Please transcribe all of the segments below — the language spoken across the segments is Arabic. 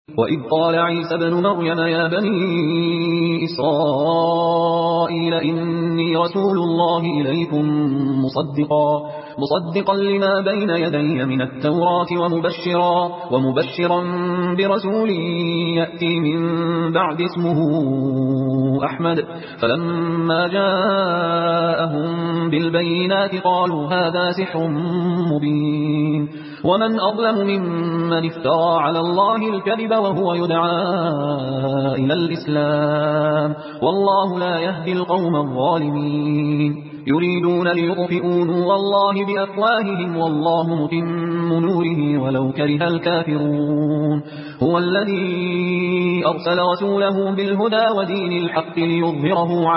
وإذ قال عيسى بن مريم يا بني إسرائيل إني رسول الله إليكم مصدقا لما بين يدي من التوراة ومبشرا برسول يأتي من بعد اسمه أحمد. فلما جاءهم بالبينات قالوا هذا سحر مبين. ومن أظلم ممن افترى على الله الكذب وهو يدعى إلى الإسلام والله لا يهدي القوم الظالمين. يريدون ليطفئوا نور الله بأفواههم والله متم نوره ولو كره الكافرون. هو الذي أرسل رسوله بالهدى ودين الحق ليظهره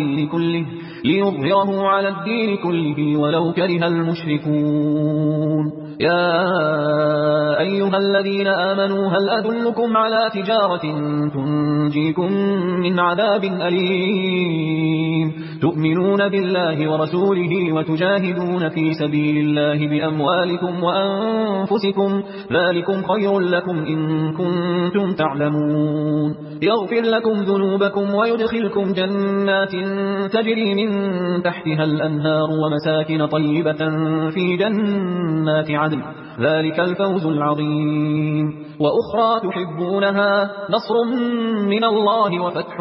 على الدين كله ولو كره المشركون. يا أيها الذين آمنوا هل أدلكم على تجارة تنجيكم من عذاب أليم تؤمنون بالله ورسوله وتجاهدون في سبيل الله بأموالكم وأنفسكم ذلكم خير لكم إن كنتم تعلمون. يغفر لكم ذنوبكم ويدخلكم جنات تجري من تحتها الأنهار ومساكن طيبة في جنات عدن ذلك الفوز العظيم. وأخرى تحبونها نصر من الله وفتح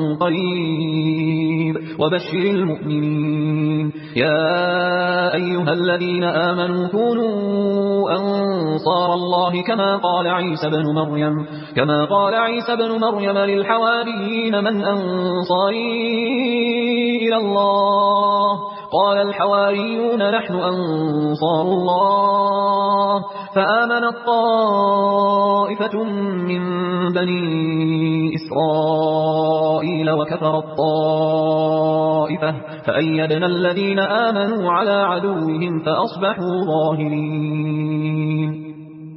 قريب وبشر المؤمنين. يا أيها الذين آمنوا كونوا أنصار الله كما قال عيسى بن مريم للحواريين من أنصاري إلى الله قال الحواريون نحن أنصار الله. فآمنت طائفة من بني إسرائيل وكفرت طائفة فأيدنا الذين آمنوا على عدوهم فأصبحوا ظاهرين.